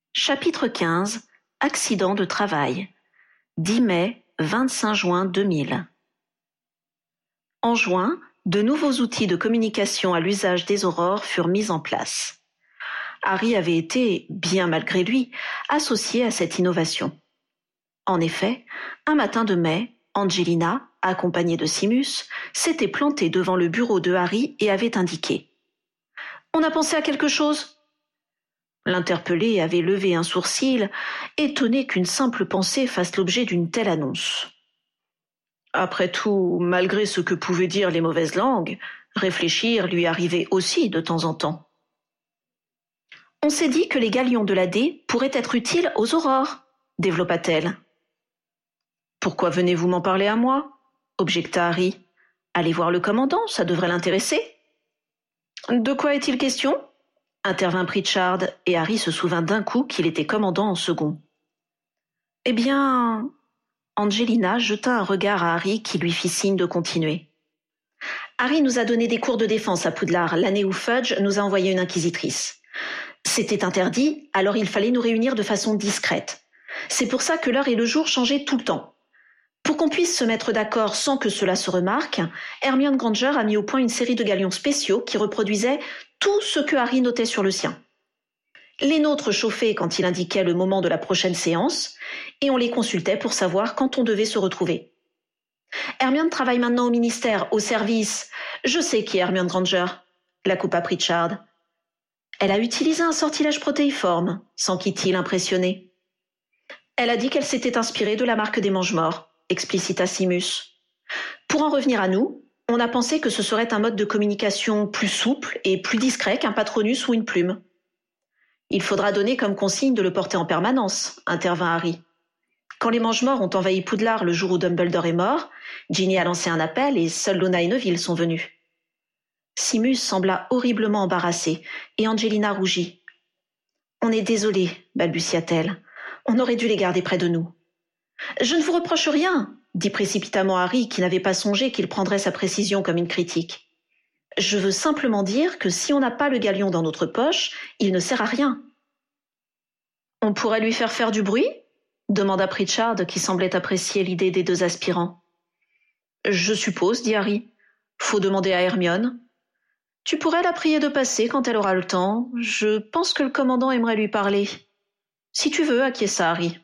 Chapitre 15. Accident de travail. 10 mai, 25 juin 2000. En juin, de nouveaux outils de communication à l'usage des aurores furent mis en place. Harry avait été, bien malgré lui, associé à cette innovation. En effet, un matin de mai, Angelina, accompagnée de Simus, s'était plantée devant le bureau de Harry et avait indiqué « On a pensé à quelque chose ?» L'interpellé avait levé un sourcil, étonné qu'une simple pensée fasse l'objet d'une telle annonce. Après tout, malgré ce que pouvaient dire les mauvaises langues, réfléchir lui arrivait aussi de temps en temps. On s'est dit que les galions de la D pourraient être utiles aux aurores, développa-t-elle. Pourquoi venez-vous m'en parler à moi ? Objecta Harry. Allez voir le commandant, ça devrait l'intéresser. De quoi est-il question ? Intervint Pritchard, et Harry se souvint d'un coup qu'il était commandant en second. Eh bien... Angelina jeta un regard à Harry qui lui fit signe de continuer. Harry nous a donné des cours de défense à Poudlard l'année où Fudge nous a envoyé une inquisitrice. C'était interdit, alors il fallait nous réunir de façon discrète. C'est pour ça que l'heure et le jour changeaient tout le temps. Pour qu'on puisse se mettre d'accord sans que cela se remarque, Hermione Granger a mis au point une série de galions spéciaux qui reproduisaient tout ce que Harry notait sur le sien. Les nôtres chauffaient quand il indiquait le moment de la prochaine séance, et on les consultait pour savoir quand on devait se retrouver. Hermione travaille maintenant au ministère, au service. Je sais qui est Hermione Granger, la coupa Pritchard. Elle a utilisé un sortilège protéiforme, s'enquit-il impressionné. Elle a dit qu'elle s'était inspirée de la marque des mange-morts, explicita Simus. Pour en revenir à nous, on a pensé que ce serait un mode de communication plus souple et plus discret qu'un patronus ou une plume. Il faudra donner comme consigne de le porter en permanence, intervint Harry. Quand les mange-morts ont envahi Poudlard le jour où Dumbledore est mort, Ginny a lancé un appel et seuls Luna et Neville sont venus. Simus sembla horriblement embarrassé et Angelina rougit. « On est désolé, balbutia-t-elle. On aurait dû les garder près de nous. »« Je ne vous reproche rien, » dit précipitamment Harry qui n'avait pas songé qu'il prendrait sa précision comme une critique. « Je veux simplement dire que si on n'a pas le galion dans notre poche, il ne sert à rien. »« On pourrait lui faire du bruit ?» demanda Pritchard qui semblait apprécier l'idée des deux aspirants. « Je suppose, dit Harry. Faut demander à Hermione. Tu pourrais la prier de passer quand elle aura le temps. Je pense que le commandant aimerait lui parler. Si tu veux, acquiesça Harry.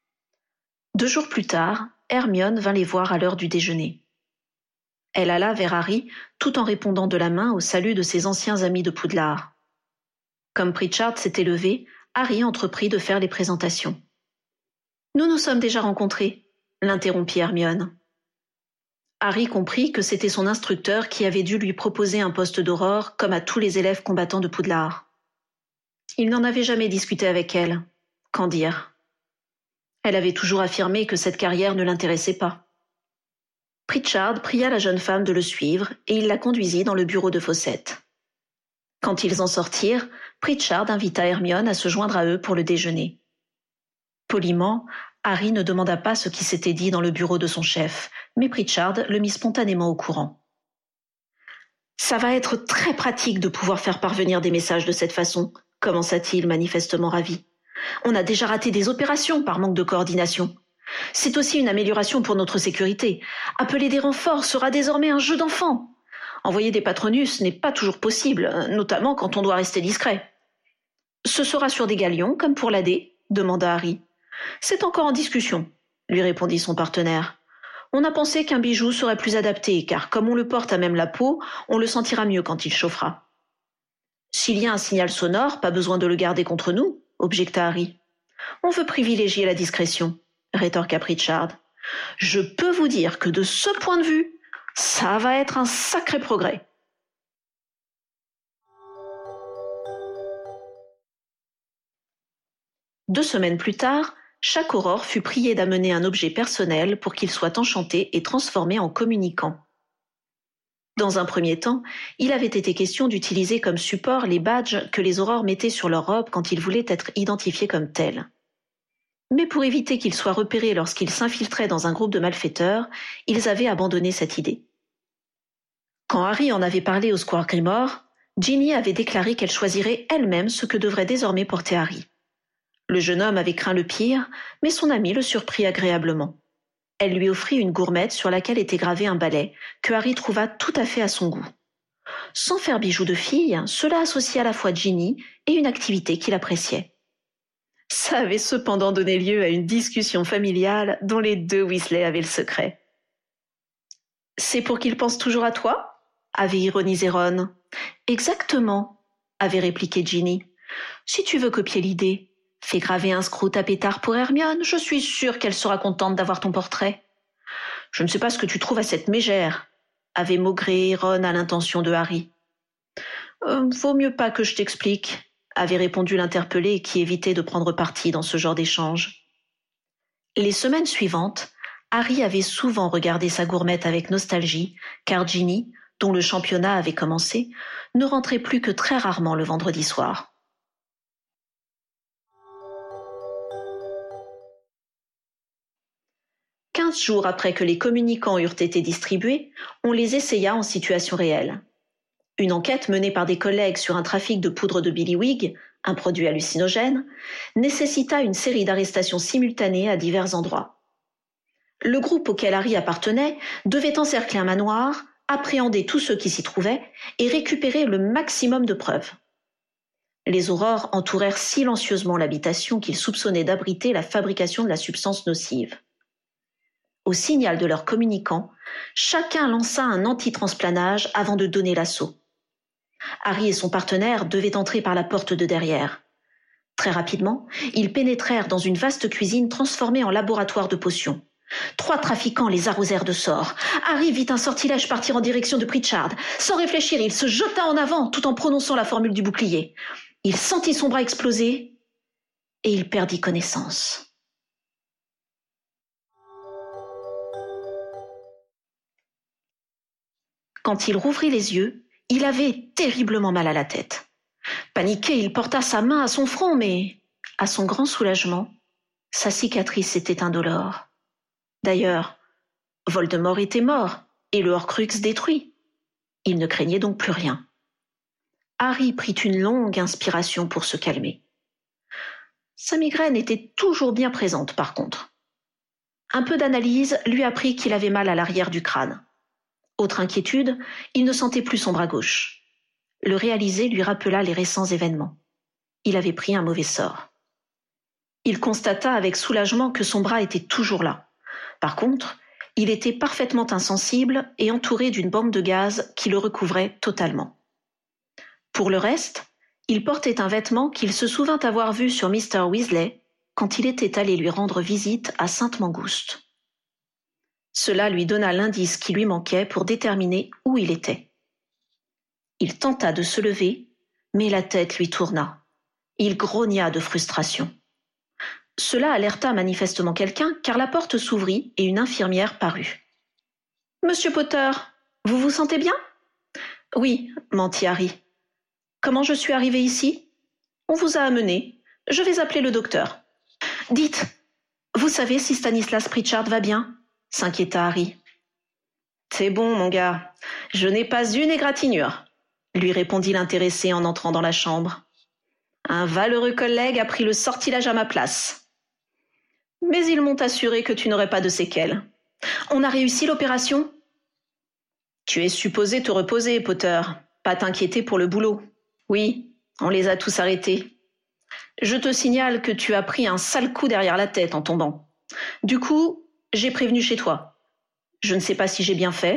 2 jours plus tard, Hermione vint les voir à l'heure du déjeuner. Elle alla vers Harry tout en répondant de la main au salut de ses anciens amis de Poudlard. Comme Pritchard s'était levé, Harry entreprit de faire les présentations. « Nous nous sommes déjà rencontrés », l'interrompit Hermione. Harry comprit que c'était son instructeur qui avait dû lui proposer un poste d'aurore comme à tous les élèves combattants de Poudlard. Il n'en avait jamais discuté avec elle. Qu'en dire ? Elle avait toujours affirmé que cette carrière ne l'intéressait pas. Pritchard pria la jeune femme de le suivre et il la conduisit dans le bureau de Fawcett. Quand ils en sortirent, Pritchard invita Hermione à se joindre à eux pour le déjeuner. Poliment, Harry ne demanda pas ce qui s'était dit dans le bureau de son chef, mais Pritchard le mit spontanément au courant. « Ça va être très pratique de pouvoir faire parvenir des messages de cette façon, » commença-t-il manifestement ravi. « On a déjà raté des opérations par manque de coordination. C'est aussi une amélioration pour notre sécurité. Appeler des renforts sera désormais un jeu d'enfant. Envoyer des patronus n'est pas toujours possible, notamment quand on doit rester discret. »« Ce sera sur des galions, comme pour l'AD ?» demanda Harry. « C'est encore en discussion, » lui répondit son partenaire. « On a pensé qu'un bijou serait plus adapté, car comme on le porte à même la peau, on le sentira mieux quand il chauffera. »« S'il y a un signal sonore, pas besoin de le garder contre nous, » objecta Harry. « On veut privilégier la discrétion, » rétorqua Pritchard. « Je peux vous dire que de ce point de vue, ça va être un sacré progrès. » Deux semaines plus tard, chaque aurore fut prié d'amener un objet personnel pour qu'il soit enchanté et transformé en communicant. Dans un premier temps, il avait été question d'utiliser comme support les badges que les aurores mettaient sur leur robe quand ils voulaient être identifiés comme tels. Mais pour éviter qu'ils soient repérés lorsqu'ils s'infiltraient dans un groupe de malfaiteurs, ils avaient abandonné cette idée. Quand Harry en avait parlé au Square Grimoire, Ginny avait déclaré qu'elle choisirait elle-même ce que devrait désormais porter Harry. Le jeune homme avait craint le pire, mais son amie le surprit agréablement. Elle lui offrit une gourmette sur laquelle était gravé un balai, que Harry trouva tout à fait à son goût. Sans faire bijou de fille, cela associait à la fois Ginny et une activité qu'il appréciait. Ça avait cependant donné lieu à une discussion familiale dont les deux Weasley avaient le secret. « C'est pour qu'il pense toujours à toi ?» avait ironisé Ron. « Exactement », avait répliqué Ginny. « Si tu veux copier l'idée, fais graver un Sprout à pétard pour Hermione, je suis sûre qu'elle sera contente d'avoir ton portrait. »« Je ne sais pas ce que tu trouves à cette mégère », avait maugré Ron à l'intention de Harry. « Vaut mieux pas que je t'explique », avait répondu l'interpellé qui évitait de prendre parti dans ce genre d'échange. Les semaines suivantes, Harry avait souvent regardé sa gourmette avec nostalgie, car Ginny, dont le championnat avait commencé, ne rentrait plus que très rarement le vendredi soir. « 15 jours après que les communicants eurent été distribués, on les essaya en situation réelle. Une enquête menée par des collègues sur un trafic de poudre de Billywig, un produit hallucinogène, nécessita une série d'arrestations simultanées à divers endroits. Le groupe auquel Harry appartenait devait encercler un manoir, appréhender tous ceux qui s'y trouvaient et récupérer le maximum de preuves. Les Aurores entourèrent silencieusement l'habitation qu'ils soupçonnaient d'abriter la fabrication de la substance nocive. Au signal de leurs communicants, chacun lança un anti-transplanage avant de donner l'assaut. Harry et son partenaire devaient entrer par la porte de derrière. Très rapidement, ils pénétrèrent dans une vaste cuisine transformée en laboratoire de potions. 3 trafiquants les arrosèrent de sorts. Harry vit un sortilège partir en direction de Pritchard. Sans réfléchir, il se jeta en avant tout en prononçant la formule du bouclier. Il sentit son bras exploser et il perdit connaissance. Quand il rouvrit les yeux, il avait terriblement mal à la tête. Paniqué, il porta sa main à son front, mais, à son grand soulagement, sa cicatrice était indolore. D'ailleurs, Voldemort était mort et le Horcrux détruit. Il ne craignait donc plus rien. Harry prit une longue inspiration pour se calmer. Sa migraine était toujours bien présente, par contre. Un peu d'analyse lui apprit qu'il avait mal à l'arrière du crâne. Autre inquiétude, il ne sentait plus son bras gauche. Le réaliser lui rappela les récents événements. Il avait pris un mauvais sort. Il constata avec soulagement que son bras était toujours là. Par contre, il était parfaitement insensible et entouré d'une bande de gaz qui le recouvrait totalement. Pour le reste, il portait un vêtement qu'il se souvint avoir vu sur Mr. Weasley quand il était allé lui rendre visite à Sainte-Mangouste. Cela lui donna l'indice qui lui manquait pour déterminer où il était. Il tenta de se lever, mais la tête lui tourna. Il grogna de frustration. Cela alerta manifestement quelqu'un, car la porte s'ouvrit et une infirmière parut. « Monsieur Potter, vous vous sentez bien ?»« Oui, mentit Harry. »« Comment je suis arrivé ici ?»« On vous a amené. Je vais appeler le docteur. »« Dites, vous savez si Stanislas Pritchard va bien ?» s'inquiéta Harry. « C'est bon, mon gars. Je n'ai pas une égratignure, » lui répondit l'intéressé en entrant dans la chambre. « Un valeureux collègue a pris le sortilège à ma place. Mais ils m'ont assuré que tu n'aurais pas de séquelles. On a réussi l'opération ? Tu es supposé te reposer, Potter. Pas t'inquiéter pour le boulot. Oui, on les a tous arrêtés. Je te signale que tu as pris un sale coup derrière la tête en tombant. Du coup, j'ai prévenu chez toi. Je ne sais pas si j'ai bien fait. »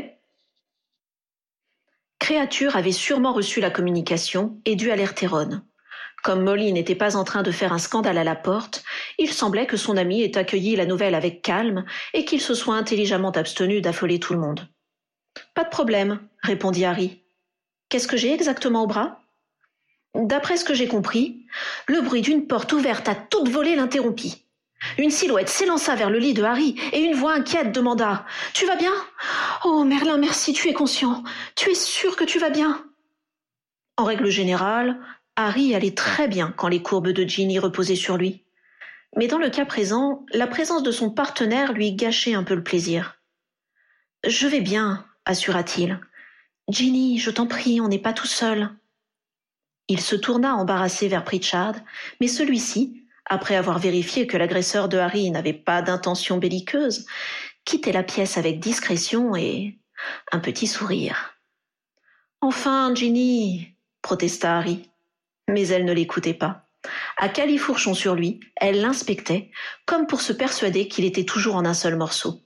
Créature avait sûrement reçu la communication et dû alerter Ron. Comme Molly n'était pas en train de faire un scandale à la porte, il semblait que son ami ait accueilli la nouvelle avec calme et qu'il se soit intelligemment abstenu d'affoler tout le monde. « Pas de problème, » répondit Harry. « Qu'est-ce que j'ai exactement au bras ?» D'après ce que j'ai compris, le bruit d'une porte ouverte à toute volée l'interrompit. Une silhouette s'élança vers le lit de Harry et une voix inquiète demanda « Tu vas bien ? Oh Merlin, merci, tu es conscient. Tu es sûr que tu vas bien ?» En règle générale, Harry allait très bien quand les courbes de Ginny reposaient sur lui. Mais dans le cas présent, la présence de son partenaire lui gâchait un peu le plaisir. « Je vais bien, » assura-t-il. « Ginny, je t'en prie, on n'est pas tout seul. » Il se tourna embarrassé vers Pritchard, mais celui-ci, après avoir vérifié que l'agresseur de Harry n'avait pas d'intention belliqueuse, quittait la pièce avec discrétion et un petit sourire. « Enfin, Ginny !» protesta Harry. Mais elle ne l'écoutait pas. À califourchon sur lui, elle l'inspectait, comme pour se persuader qu'il était toujours en un seul morceau.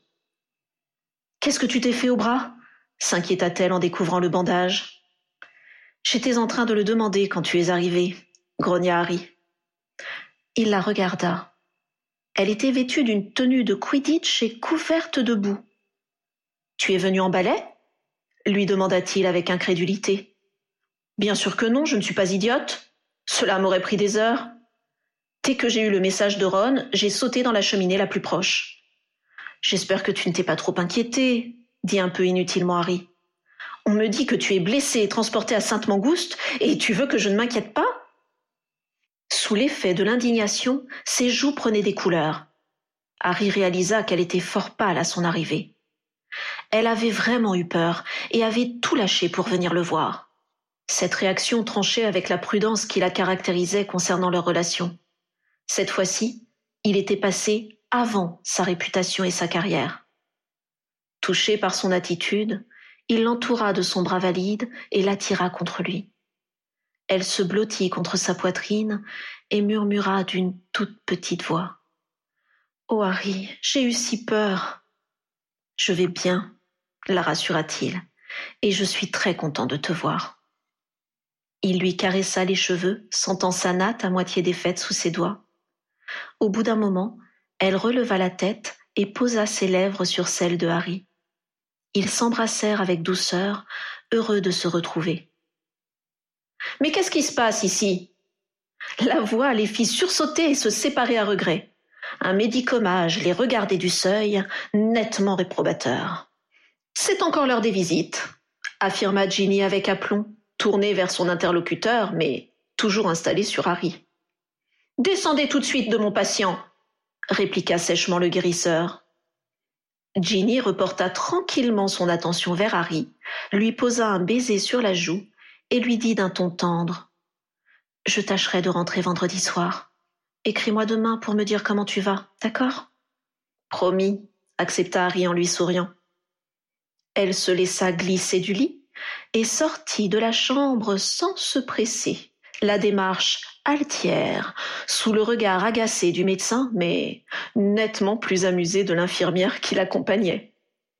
« Qu'est-ce que tu t'es fait au bras ?» s'inquiéta-t-elle en découvrant le bandage. « J'étais en train de le demander quand tu es arrivé, » grogna Harry. Il la regarda. Elle était vêtue d'une tenue de Quidditch et couverte de boue. « Tu es venue en balai ?» lui demanda-t-il avec incrédulité. « Bien sûr que non, je ne suis pas idiote. Cela m'aurait pris des heures. Dès que j'ai eu le message de Ron, j'ai sauté dans la cheminée la plus proche. »« J'espère que tu ne t'es pas trop inquiété, » dit un peu inutilement Harry. « On me dit que tu es blessé et transporté à Sainte-Mangouste, et tu veux que je ne m'inquiète pas ?» Sous l'effet de l'indignation, ses joues prenaient des couleurs. Harry réalisa qu'elle était fort pâle à son arrivée. Elle avait vraiment eu peur et avait tout lâché pour venir le voir. Cette réaction tranchait avec la prudence qui la caractérisait concernant leur relation. Cette fois-ci, il était passé avant sa réputation et sa carrière. Touché par son attitude, il l'entoura de son bras valide et l'attira contre lui. Elle se blottit contre sa poitrine et murmura d'une toute petite voix. « Oh Harry, j'ai eu si peur !»« Je vais bien, » la rassura-t-il, « et je suis très content de te voir. » Il lui caressa les cheveux, sentant sa natte à moitié défaite sous ses doigts. Au bout d'un moment, elle releva la tête et posa ses lèvres sur celles de Harry. Ils s'embrassèrent avec douceur, heureux de se retrouver. « Mais qu'est-ce qui se passe ici ?» La voix les fit sursauter et se séparer à regret. Un médicomage les regardait du seuil, nettement réprobateur. « C'est encore l'heure des visites », affirma Ginny avec aplomb, tournée vers son interlocuteur, mais toujours installée sur Harry. « Descendez tout de suite de mon patient », répliqua sèchement le guérisseur. Ginny reporta tranquillement son attention vers Harry, lui posa un baiser sur la joue et lui dit d'un ton tendre « Je tâcherai de rentrer vendredi soir. Écris-moi demain pour me dire comment tu vas, d'accord ?»« Promis », accepta Harry en lui souriant. Elle se laissa glisser du lit et sortit de la chambre sans se presser, la démarche altière, sous le regard agacé du médecin, mais nettement plus amusé de l'infirmière qui l'accompagnait.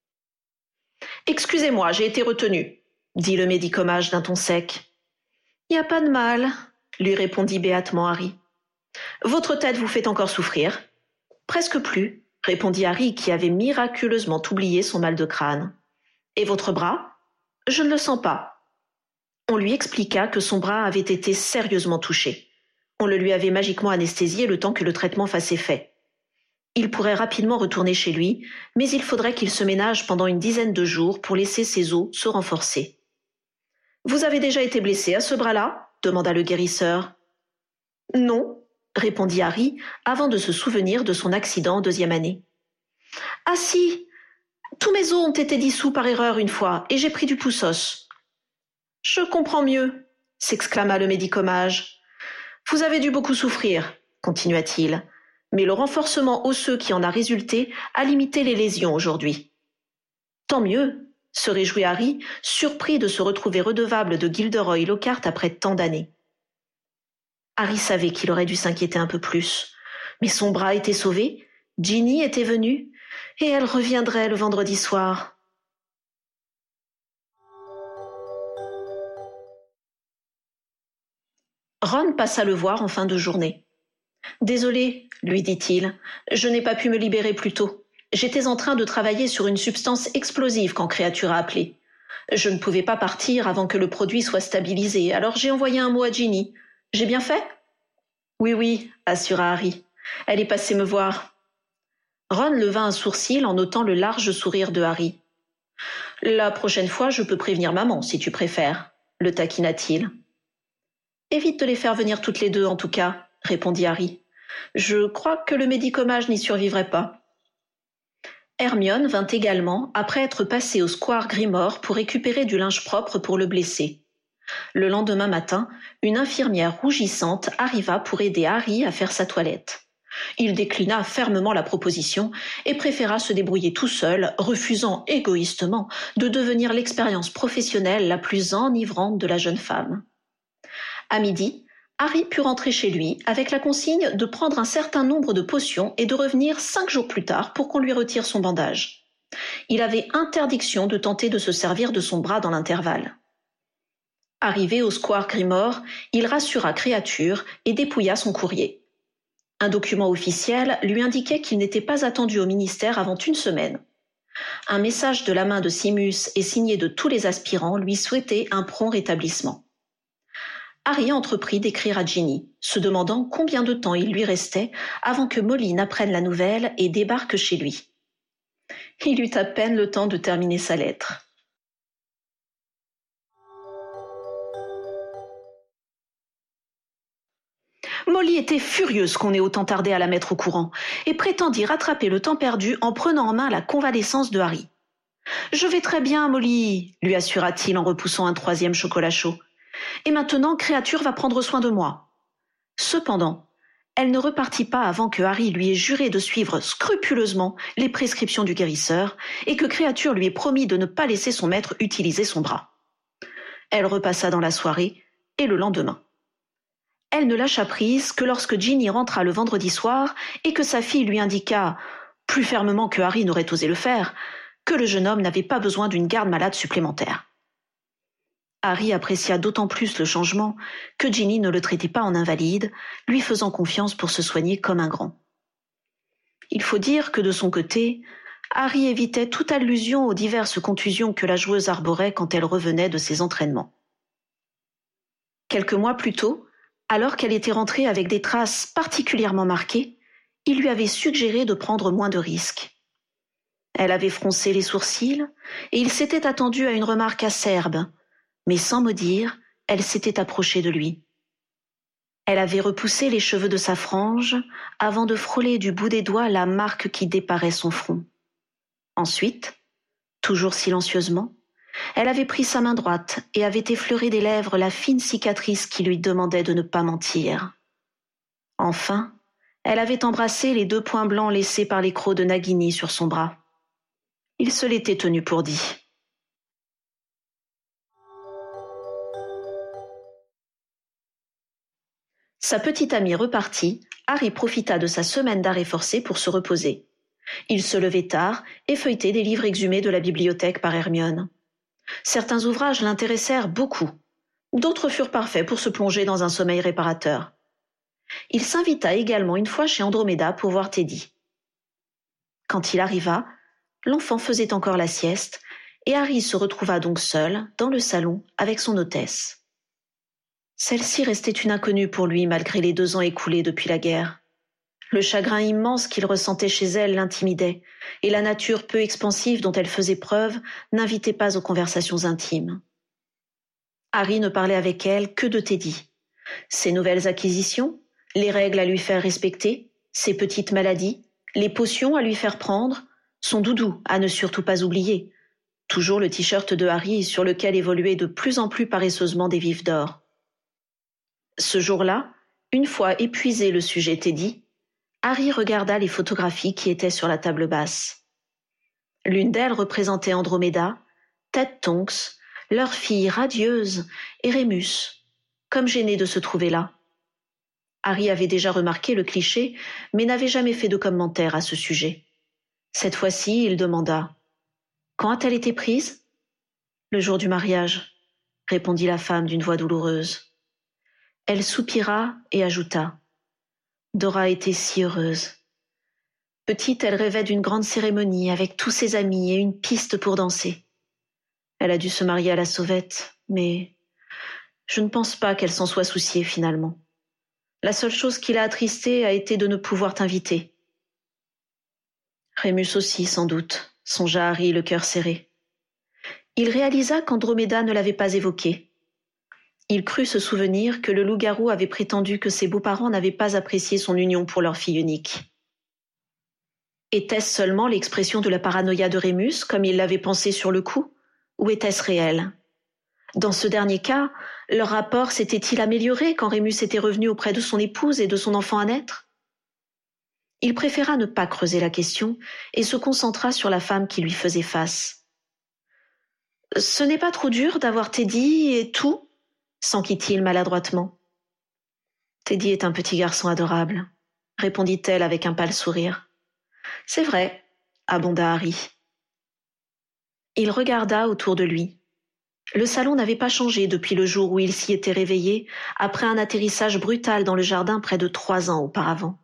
« Excusez-moi, j'ai été retenu, » dit le médicomage d'un ton sec. « Y a pas de mal, » lui répondit béatement Harry. « Votre tête vous fait encore souffrir ?»« Presque plus, » répondit Harry qui avait miraculeusement oublié son mal de crâne. « Et votre bras ? Je ne le sens pas. » On lui expliqua que son bras avait été sérieusement touché. On le lui avait magiquement anesthésié le temps que le traitement fasse effet. Il pourrait rapidement retourner chez lui, mais il faudrait qu'il se ménage pendant une dizaine de jours pour laisser ses os se renforcer. « Vous avez déjà été blessé à ce bras-là ? » demanda le guérisseur. « Non, » répondit Harry, avant de se souvenir de son accident en deuxième année. « Ah si, tous mes os ont été dissous par erreur une fois, et j'ai pris du poussos. »« Je comprends mieux, » s'exclama le médicomage. « Vous avez dû beaucoup souffrir, » continua-t-il, « mais le renforcement osseux qui en a résulté a limité les lésions aujourd'hui. »« Tant mieux, » se réjouit Harry, surpris de se retrouver redevable de Gilderoy Lockhart après tant d'années. Harry savait qu'il aurait dû s'inquiéter un peu plus, mais son bras était sauvé, Ginny était venue, et elle reviendrait le vendredi soir. Ron passa le voir en fin de journée. « Désolé, » lui dit-il, « je n'ai pas pu me libérer plus tôt. J'étais en train de travailler sur une substance explosive quand Créature a appelé. Je ne pouvais pas partir avant que le produit soit stabilisé, alors j'ai envoyé un mot à Ginny. J'ai bien fait ? » « Oui, » assura Harry. « Elle est passée me voir. » Ron leva un sourcil en notant le large sourire de Harry. « La prochaine fois, je peux prévenir maman, si tu préfères, » le taquina-t-il. « Évite de les faire venir toutes les deux, en tout cas, » répondit Harry. « Je crois que le médicomage n'y survivrait pas. » Hermione vint également, après être passée au square Grimore pour récupérer du linge propre pour le blessé. Le lendemain matin, une infirmière rougissante arriva pour aider Harry à faire sa toilette. Il déclina fermement la proposition et préféra se débrouiller tout seul, refusant égoïstement de devenir l'expérience professionnelle la plus enivrante de la jeune femme. À midi, Harry put rentrer chez lui avec la consigne de prendre un certain nombre de potions et de revenir 5 jours plus tard pour qu'on lui retire son bandage. Il avait interdiction de tenter de se servir de son bras dans l'intervalle. Arrivé au square Grimore, il rassura Créature et dépouilla son courrier. Un document officiel lui indiquait qu'il n'était pas attendu au ministère avant 1 semaine. Un message de la main de Simus et signé de tous les aspirants lui souhaitait un prompt rétablissement. Harry entreprit d'écrire à Ginny, se demandant combien de temps il lui restait avant que Molly n'apprenne la nouvelle et débarque chez lui. Il eut à peine le temps de terminer sa lettre. Molly était furieuse qu'on ait autant tardé à la mettre au courant et prétendit rattraper le temps perdu en prenant en main la convalescence de Harry. « Je vais très bien, Molly », lui assura-t-il en repoussant un 3e chocolat chaud. « Et maintenant, Créature va prendre soin de moi. » Cependant, elle ne repartit pas avant que Harry lui ait juré de suivre scrupuleusement les prescriptions du guérisseur et que Créature lui ait promis de ne pas laisser son maître utiliser son bras. Elle repassa dans la soirée et le lendemain. Elle ne lâcha prise que lorsque Ginny rentra le vendredi soir et que sa fille lui indiqua, plus fermement que Harry n'aurait osé le faire, que le jeune homme n'avait pas besoin d'une garde malade supplémentaire. Harry apprécia d'autant plus le changement que Ginny ne le traitait pas en invalide, lui faisant confiance pour se soigner comme un grand. Il faut dire que de son côté, Harry évitait toute allusion aux diverses contusions que la joueuse arborait quand elle revenait de ses entraînements. Quelques mois plus tôt, alors qu'elle était rentrée avec des traces particulièrement marquées, il lui avait suggéré de prendre moins de risques. Elle avait froncé les sourcils et il s'était attendu à une remarque acerbe, mais sans mot dire, elle s'était approchée de lui. Elle avait repoussé les cheveux de sa frange avant de frôler du bout des doigts la marque qui déparait son front. Ensuite, toujours silencieusement, elle avait pris sa main droite et avait effleuré des lèvres la fine cicatrice qui lui demandait de ne pas mentir. Enfin, elle avait embrassé les 2 points blancs laissés par les crocs de Nagini sur son bras. Il se l'était tenu pour dit. Sa petite amie repartie, Harry profita de sa semaine d'arrêt forcé pour se reposer. Il se levait tard et feuilletait des livres exhumés de la bibliothèque par Hermione. Certains ouvrages l'intéressèrent beaucoup. D'autres furent parfaits pour se plonger dans un sommeil réparateur. Il s'invita également une fois chez Andromeda pour voir Teddy. Quand il arriva, l'enfant faisait encore la sieste et Harry se retrouva donc seul dans le salon avec son hôtesse. Celle-ci restait une inconnue pour lui malgré les 2 ans écoulés depuis la guerre. Le chagrin immense qu'il ressentait chez elle l'intimidait, et la nature peu expansive dont elle faisait preuve n'invitait pas aux conversations intimes. Harry ne parlait avec elle que de Teddy. Ses nouvelles acquisitions, les règles à lui faire respecter, ses petites maladies, les potions à lui faire prendre, son doudou à ne surtout pas oublier, toujours le t-shirt de Harry sur lequel évoluaient de plus en plus paresseusement des vifs d'or. Ce jour-là, une fois épuisé le sujet Teddy, Harry regarda les photographies qui étaient sur la table basse. L'une d'elles représentait Andromeda, Ted Tonks, leur fille radieuse et Rémus, comme gêné de se trouver là. Harry avait déjà remarqué le cliché, mais n'avait jamais fait de commentaire à ce sujet. Cette fois-ci, il demanda « Quand a-t-elle été prise ?»« Le jour du mariage », répondit la femme d'une voix douloureuse. Elle soupira et ajouta « Dora était si heureuse. Petite, elle rêvait d'une grande cérémonie avec tous ses amis et une piste pour danser. Elle a dû se marier à la sauvette, mais je ne pense pas qu'elle s'en soit souciée finalement. La seule chose qui l'a attristée a été de ne pouvoir t'inviter. » Rémus aussi, sans doute, songea Harry le cœur serré. Il réalisa qu'Andromeda ne l'avait pas évoqué. Il crut se souvenir que le loup-garou avait prétendu que ses beaux-parents n'avaient pas apprécié son union pour leur fille unique. Était-ce seulement l'expression de la paranoïa de Rémus, comme il l'avait pensé sur le coup, ou était-ce réel ? Dans ce dernier cas, leur rapport s'était-il amélioré quand Rémus était revenu auprès de son épouse et de son enfant à naître? Il préféra ne pas creuser la question et se concentra sur la femme qui lui faisait face. « Ce n'est pas trop dur d'avoir Teddy et tout ?» s'enquit-il maladroitement. « Teddy est un petit garçon adorable, » répondit-elle avec un pâle sourire. « C'est vrai, » abonda Harry. Il regarda autour de lui. Le salon n'avait pas changé depuis le jour où il s'y était réveillé après un atterrissage brutal dans le jardin près de 3 ans auparavant.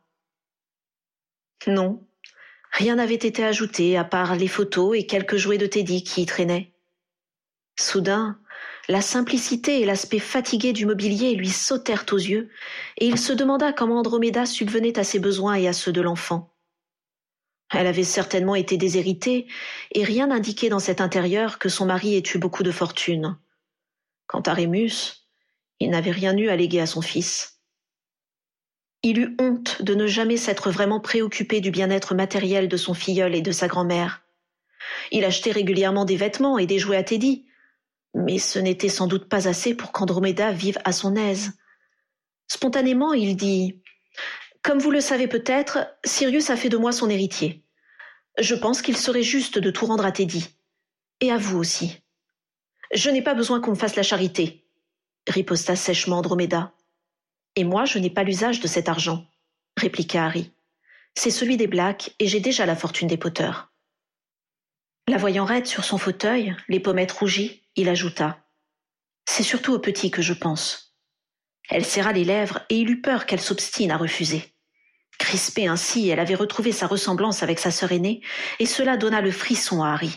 Non, rien n'avait été ajouté à part les photos et quelques jouets de Teddy qui y traînaient. Soudain, la simplicité et l'aspect fatigué du mobilier lui sautèrent aux yeux et il se demanda comment Andromeda subvenait à ses besoins et à ceux de l'enfant. Elle avait certainement été déshéritée et rien n'indiquait dans cet intérieur que son mari ait eu beaucoup de fortune. Quant à Rémus, il n'avait rien eu à léguer à son fils. Il eut honte de ne jamais s'être vraiment préoccupé du bien-être matériel de son filleul et de sa grand-mère. Il achetait régulièrement des vêtements et des jouets à Teddy, mais ce n'était sans doute pas assez pour qu'Andromeda vive à son aise. Spontanément, il dit « Comme vous le savez peut-être, Sirius a fait de moi son héritier. Je pense qu'il serait juste de tout rendre à Teddy. Et à vous aussi. » « Je n'ai pas besoin qu'on me fasse la charité, » riposta sèchement Andromeda. « Et moi, je n'ai pas l'usage de cet argent, » répliqua Harry. « C'est celui des Black et j'ai déjà la fortune des Potter. » La voyant raide sur son fauteuil, les pommettes rougies, il ajouta « C'est surtout au petit que je pense. » Elle serra les lèvres et il eut peur qu'elle s'obstine à refuser. Crispée ainsi, elle avait retrouvé sa ressemblance avec sa sœur aînée et cela donna le frisson à Harry.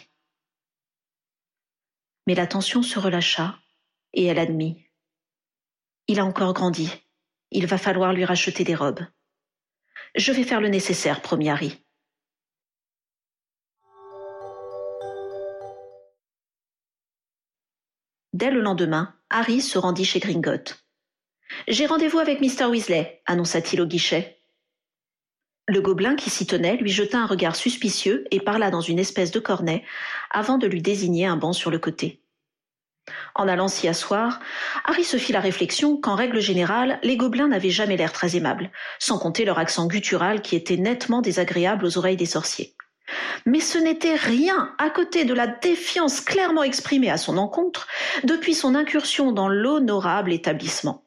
Mais la tension se relâcha et elle admit. Il a encore grandi. Il va falloir lui racheter des robes. Je vais faire le nécessaire, promit Harry. Dès le lendemain, Harry se rendit chez Gringotts. « J'ai rendez-vous avec Mr. Weasley, annonça-t-il au guichet. Le gobelin qui s'y tenait lui jeta un regard suspicieux et parla dans une espèce de cornet avant de lui désigner un banc sur le côté. En allant s'y asseoir, Harry se fit la réflexion qu'en règle générale, les gobelins n'avaient jamais l'air très aimables, sans compter leur accent guttural qui était nettement désagréable aux oreilles des sorciers. Mais ce n'était rien à côté de la défiance clairement exprimée à son encontre depuis son incursion dans l'honorable établissement.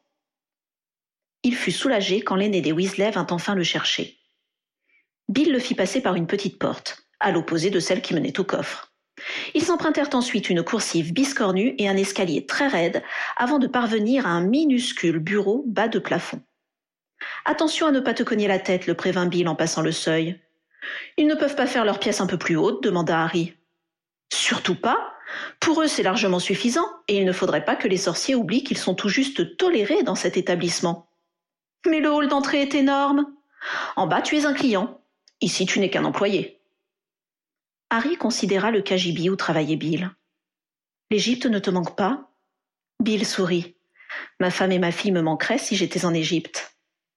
Il fut soulagé quand l'aîné des Weasley vint enfin le chercher. Bill le fit passer par une petite porte, à l'opposé de celle qui menait au coffre. Ils empruntèrent ensuite une coursive biscornue et un escalier très raide avant de parvenir à un minuscule bureau bas de plafond. « Attention à ne pas te cogner la tête, le prévint Bill en passant le seuil. « Ils ne peuvent pas faire leur pièce un peu plus haute ?» demanda Harry. « Surtout pas. Pour eux, c'est largement suffisant et il ne faudrait pas que les sorciers oublient qu'ils sont tout juste tolérés dans cet établissement. »« Mais le hall d'entrée est énorme. En bas, tu es un client. Ici, tu n'es qu'un employé. » Harry considéra le cagibi où travaillait Bill. « L'Égypte ne te manque pas ?» Bill sourit. « Ma femme et ma fille me manqueraient si j'étais en Égypte. »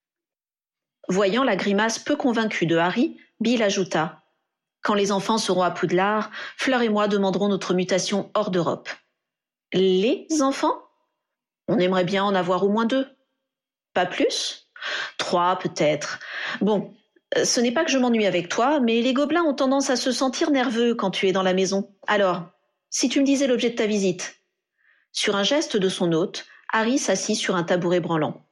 Voyant la grimace peu convaincue de Harry, Bill ajouta « Quand les enfants seront à Poudlard, Fleur et moi demanderons notre mutation hors d'Europe. »« Les enfants ? On aimerait bien en avoir au moins 2. »« Pas plus ? 3 peut-être. Bon, ce n'est pas que je m'ennuie avec toi, mais les gobelins ont tendance à se sentir nerveux quand tu es dans la maison. Alors, si tu me disais l'objet de ta visite. » Sur un geste de son hôte, Harry s'assit sur un tabouret branlant.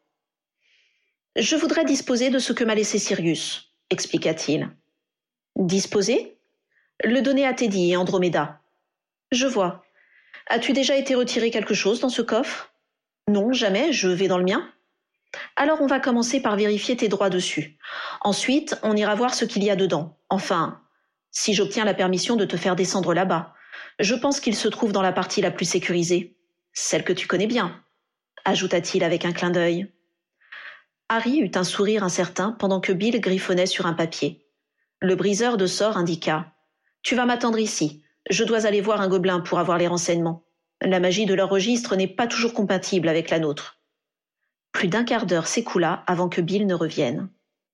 « Je voudrais disposer de ce que m'a laissé Sirius, » expliqua-t-il. « Disposer ? Le donner à Teddy et Andromeda. »« Je vois. As-tu déjà été retirer quelque chose dans ce coffre ? » ?»« Non, jamais, je vais dans le mien. » »« Alors on va commencer par vérifier tes droits dessus. Ensuite, on ira voir ce qu'il y a dedans. Enfin, si j'obtiens la permission de te faire descendre là-bas. Je pense qu'il se trouve dans la partie la plus sécurisée. Celle que tu connais bien, » ajouta-t-il avec un clin d'œil. Harry eut un sourire incertain pendant que Bill griffonnait sur un papier. Le briseur de sorts indiqua « Tu vas m'attendre ici. Je dois aller voir un gobelin pour avoir les renseignements. La magie de leur registre n'est pas toujours compatible avec la nôtre. » Plus d'un quart d'heure s'écoula avant que Bill ne revienne.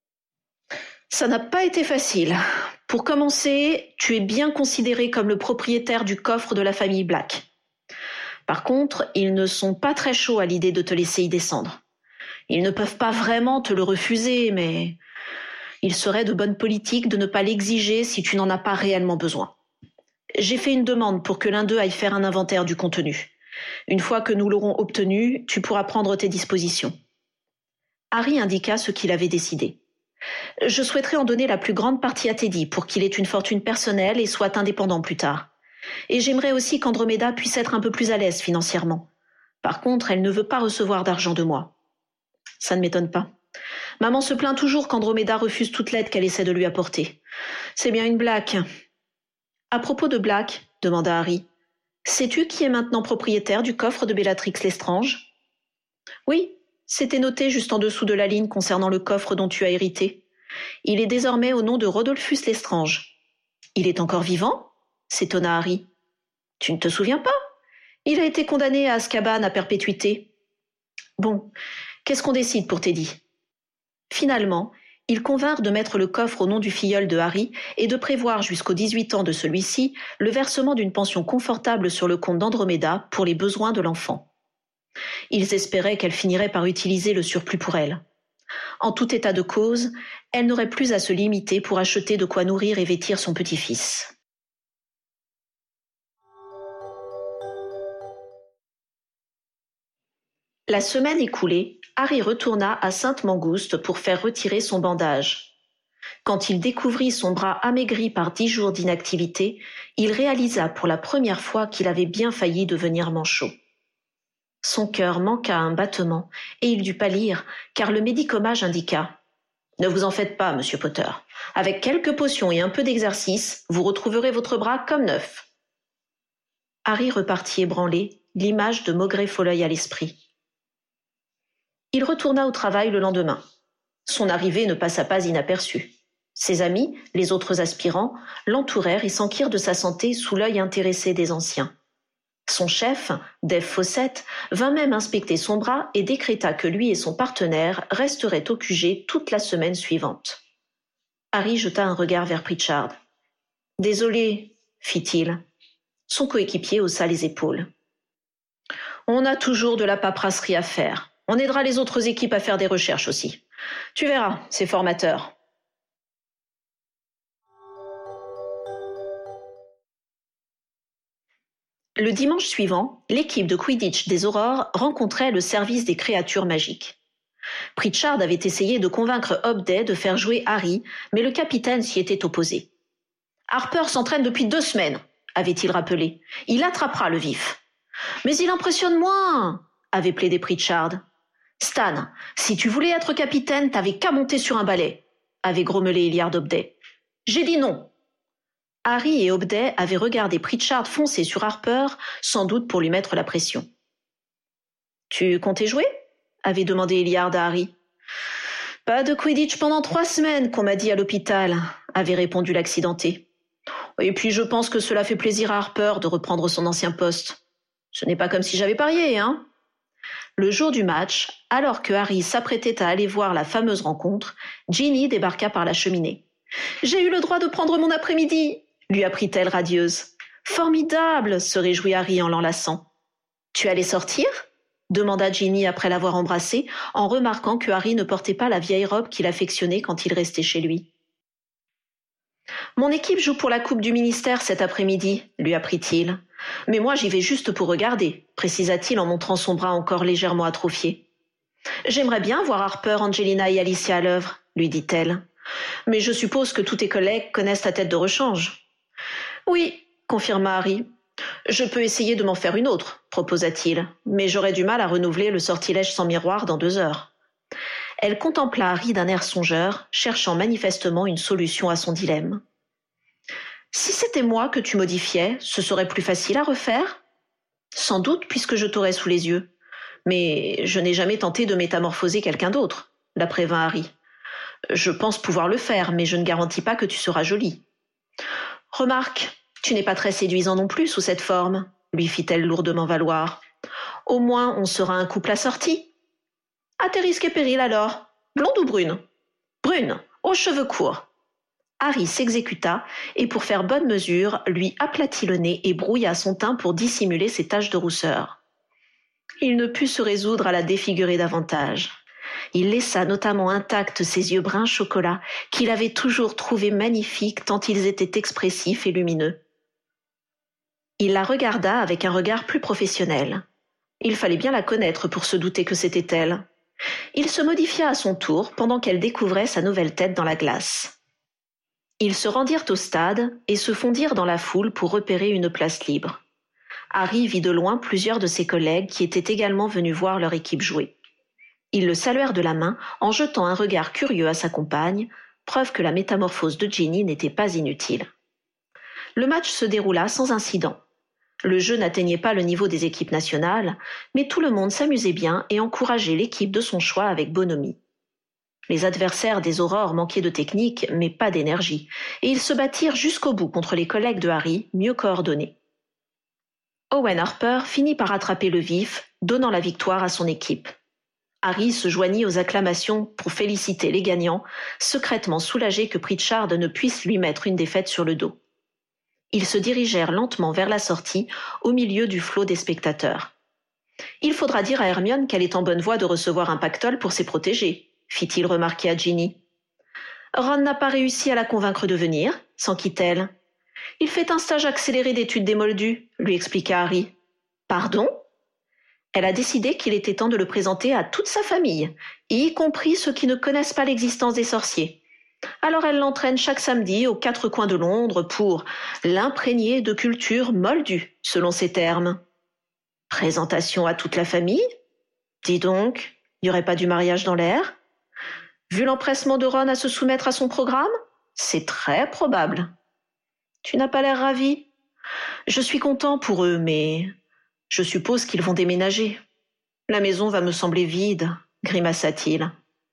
« Ça n'a pas été facile. Pour commencer, tu es bien considéré comme le propriétaire du coffre de la famille Black. Par contre, ils ne sont pas très chauds à l'idée de te laisser y descendre. Ils ne peuvent pas vraiment te le refuser, mais il serait de bonne politique de ne pas l'exiger si tu n'en as pas réellement besoin. J'ai fait une demande pour que l'un d'eux aille faire un inventaire du contenu. Une fois que nous l'aurons obtenu, tu pourras prendre tes dispositions. Harry indiqua ce qu'il avait décidé. Je souhaiterais en donner la plus grande partie à Teddy pour qu'il ait une fortune personnelle et soit indépendant plus tard. Et j'aimerais aussi qu'Andromeda puisse être un peu plus à l'aise financièrement. Par contre, elle ne veut pas recevoir d'argent de moi. Ça ne m'étonne pas. Maman se plaint toujours qu'Andromeda refuse toute l'aide qu'elle essaie de lui apporter. C'est bien une Black. À propos de Black, demanda Harry, sais-tu qui est maintenant propriétaire du coffre de Bellatrix Lestrange? Oui, c'était noté juste en dessous de la ligne concernant le coffre dont tu as hérité. Il est désormais au nom de Rodolphus Lestrange. Il est encore vivant? S'étonna Harry. Tu ne te souviens pas? Il a été condamné à Azkaban à perpétuité. Bon, qu'est-ce qu'on décide pour Teddy? Finalement, ils convinrent de mettre le coffre au nom du filleul de Harry et de prévoir jusqu'aux 18 ans de celui-ci le versement d'une pension confortable sur le compte d'Andromeda pour les besoins de l'enfant. Ils espéraient qu'elle finirait par utiliser le surplus pour elle. En tout état de cause, elle n'aurait plus à se limiter pour acheter de quoi nourrir et vêtir son petit-fils. La semaine écoulée, Harry retourna à Sainte-Mangouste pour faire retirer son bandage. Quand il découvrit son bras amaigri par 10 jours d'inactivité, il réalisa pour la première fois qu'il avait bien failli devenir manchot. Son cœur manqua un battement et il dut pâlir car le médicomage indiqua « Ne vous en faites pas, monsieur Potter. Avec quelques potions et un peu d'exercice, vous retrouverez votre bras comme neuf. » Harry repartit ébranlé, l'image de Maugrey Folleuil à l'esprit. Il retourna au travail le lendemain. Son arrivée ne passa pas inaperçue. Ses amis, les autres aspirants, l'entourèrent et s'enquirent de sa santé sous l'œil intéressé des anciens. Son chef, Dave Fawcett, vint même inspecter son bras et décréta que lui et son partenaire resteraient au QG toute la semaine suivante. Harry jeta un regard vers Pritchard. « Désolé, fit-il. » Son coéquipier haussa les épaules. « On a toujours de la paperasserie à faire. On aidera les autres équipes à faire des recherches aussi. Tu verras, c'est formateur. » Le dimanche suivant, l'équipe de Quidditch des Aurores rencontrait le service des créatures magiques. Pritchard avait essayé de convaincre Hobday de faire jouer Harry, mais le capitaine s'y était opposé. « Harper s'entraîne depuis 2 semaines, avait-il rappelé. Il attrapera le vif. »« Mais il impressionne moins !» avait plaidé Pritchard. « Stan, si tu voulais être capitaine, t'avais qu'à monter sur un balai, » avait grommelé Hilliard Hobday. « J'ai dit non !» Harry et Hobday avaient regardé Pritchard foncer sur Harper, sans doute pour lui mettre la pression. « Tu comptais jouer ?» avait demandé Hilliard à Harry. « Pas de Quidditch pendant 3 semaines, qu'on m'a dit à l'hôpital, » avait répondu l'accidenté. « Et puis je pense que cela fait plaisir à Harper de reprendre son ancien poste. Ce n'est pas comme si j'avais parié, hein ?» Le jour du match, alors que Harry s'apprêtait à aller voir la fameuse rencontre, Ginny débarqua par la cheminée. « J'ai eu le droit de prendre mon après-midi !» lui apprit-elle radieuse. « Formidable !» se réjouit Harry en l'enlaçant. « Tu allais sortir ?» demanda Ginny après l'avoir embrassé, en remarquant que Harry ne portait pas la vieille robe qu'il affectionnait quand il restait chez lui. « Mon équipe joue pour la Coupe du Ministère cet après-midi, » lui apprit-il. « Mais moi j'y vais juste pour regarder, » précisa-t-il en montrant son bras encore légèrement atrophié. « J'aimerais bien voir Harper, Angelina et Alicia à l'œuvre, » lui dit-elle. « Mais je suppose que tous tes collègues connaissent ta tête de rechange. » « Oui, » confirma Harry. « Je peux essayer de m'en faire une autre, » proposa-t-il, « mais j'aurais du mal à renouveler le sortilège sans miroir dans 2 heures. » Elle contempla Harry d'un air songeur, cherchant manifestement une solution à son dilemme. « Si c'était moi que tu modifiais, ce serait plus facile à refaire ? » ?»« Sans doute, puisque je t'aurais sous les yeux. Mais je n'ai jamais tenté de métamorphoser quelqu'un d'autre, » la prévint Harry. « Je pense pouvoir le faire, mais je ne garantis pas que tu seras jolie. » « Remarque, tu n'es pas très séduisant non plus sous cette forme, » lui fit-elle lourdement valoir. « Au moins, on sera un couple assorti. »« À tes risques et périls alors. Blonde ou brune ?»« Brune, aux cheveux courts. » Harry s'exécuta et pour faire bonne mesure, lui aplatit le nez et brouilla son teint pour dissimuler ses taches de rousseur. Il ne put se résoudre à la défigurer davantage. Il laissa notamment intacts ses yeux bruns chocolat qu'il avait toujours trouvés magnifiques tant ils étaient expressifs et lumineux. Il la regarda avec un regard plus professionnel. Il fallait bien la connaître pour se douter que c'était elle. Il se modifia à son tour pendant qu'elle découvrait sa nouvelle tête dans la glace. Ils se rendirent au stade et se fondirent dans la foule pour repérer une place libre. Harry vit de loin plusieurs de ses collègues qui étaient également venus voir leur équipe jouer. Ils le saluèrent de la main en jetant un regard curieux à sa compagne, preuve que la métamorphose de Ginny n'était pas inutile. Le match se déroula sans incident. Le jeu n'atteignait pas le niveau des équipes nationales, mais tout le monde s'amusait bien et encourageait l'équipe de son choix avec bonhomie. Les adversaires des Aurores manquaient de technique, mais pas d'énergie, et ils se battirent jusqu'au bout contre les collègues de Harry, mieux coordonnés. Owen Harper finit par attraper le vif, donnant la victoire à son équipe. Harry se joignit aux acclamations pour féliciter les gagnants, secrètement soulagé que Pritchard ne puisse lui mettre une défaite sur le dos. Ils se dirigèrent lentement vers la sortie, au milieu du flot des spectateurs. « Il faudra dire à Hermione qu'elle est en bonne voie de recevoir un pactole pour ses protégés », fit-il remarquer à Ginny. « Ron n'a pas réussi à la convaincre de venir, s'enquit-elle. « Il fait un stage accéléré d'études des Moldus », lui expliqua Harry. « Pardon ?» Elle a décidé qu'il était temps de le présenter à toute sa famille, y compris ceux qui ne connaissent pas l'existence des sorciers. Alors elle l'entraîne chaque samedi aux 4 coins de Londres pour l'imprégner de culture moldue, selon ses termes. Présentation à toute la famille ? Dis donc, il n'y aurait pas du mariage dans l'air ? Vu l'empressement de Ron à se soumettre à son programme ? C'est très probable. Tu n'as pas l'air ravi ? Je suis content pour eux, mais je suppose qu'ils vont déménager. La maison va me sembler vide, grimaça-t-il.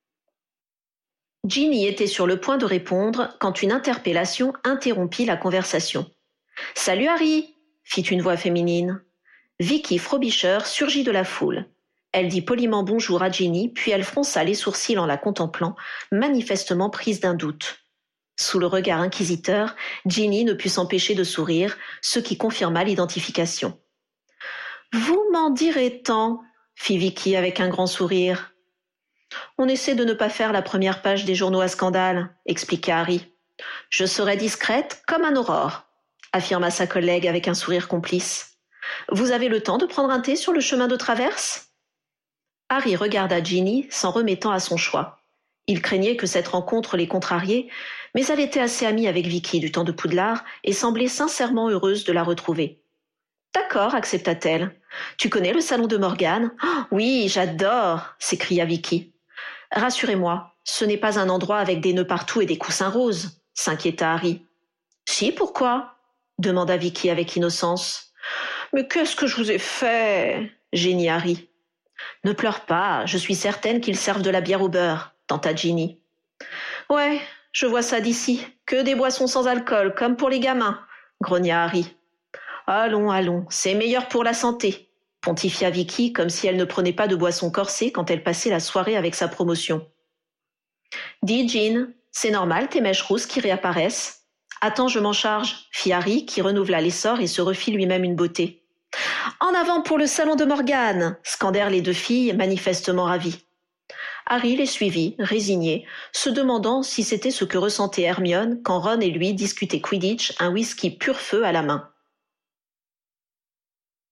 Ginny était sur le point de répondre quand une interpellation interrompit la conversation. « Salut Harry !» fit une voix féminine. Vicky Frobisher surgit de la foule. Elle dit poliment bonjour à Ginny, puis elle fronça les sourcils en la contemplant, manifestement prise d'un doute. Sous le regard inquisiteur, Ginny ne put s'empêcher de sourire, ce qui confirma l'identification. « Vous m'en direz tant !» fit Vicky avec un grand sourire. « On essaie de ne pas faire la première page des journaux à scandale, » expliqua Harry. « Je serai discrète comme un aurore, » affirma sa collègue avec un sourire complice. « Vous avez le temps de prendre un thé sur le chemin de traverse ?» Harry regarda Ginny s'en remettant à son choix. Il craignait que cette rencontre les contrariait, mais elle était assez amie avec Vicky du temps de Poudlard et semblait sincèrement heureuse de la retrouver. « D'accord, accepta-t-elle. Tu connais le salon de Morgane ? Oh, oui, j'adore !» s'écria Vicky. « Rassurez-moi, ce n'est pas un endroit avec des nœuds partout et des coussins roses, » s'inquiéta Harry. « Si, pourquoi ?» demanda Vicky avec innocence. « Mais qu'est-ce que je vous ai fait ?» gémit Harry. « Ne pleure pas, je suis certaine qu'ils servent de la bière au beurre, » tenta Ginny. « Ouais, je vois ça d'ici, que des boissons sans alcool, comme pour les gamins, » grogna Harry. « Allons, allons, c'est meilleur pour la santé, » pontifia Vicky comme si elle ne prenait pas de boisson corsée quand elle passait la soirée avec sa promotion. « Dis, Jean, c'est normal tes mèches rousses qui réapparaissent ? » « Attends, je m'en charge, » fit Harry qui renouvela l'essor et se refit lui-même une beauté. « En avant pour le salon de Morgane !» scandèrent les deux filles, manifestement ravies. Harry les suivit, résigné, se demandant si c'était ce que ressentait Hermione quand Ron et lui discutaient Quidditch, un whisky pur feu à la main.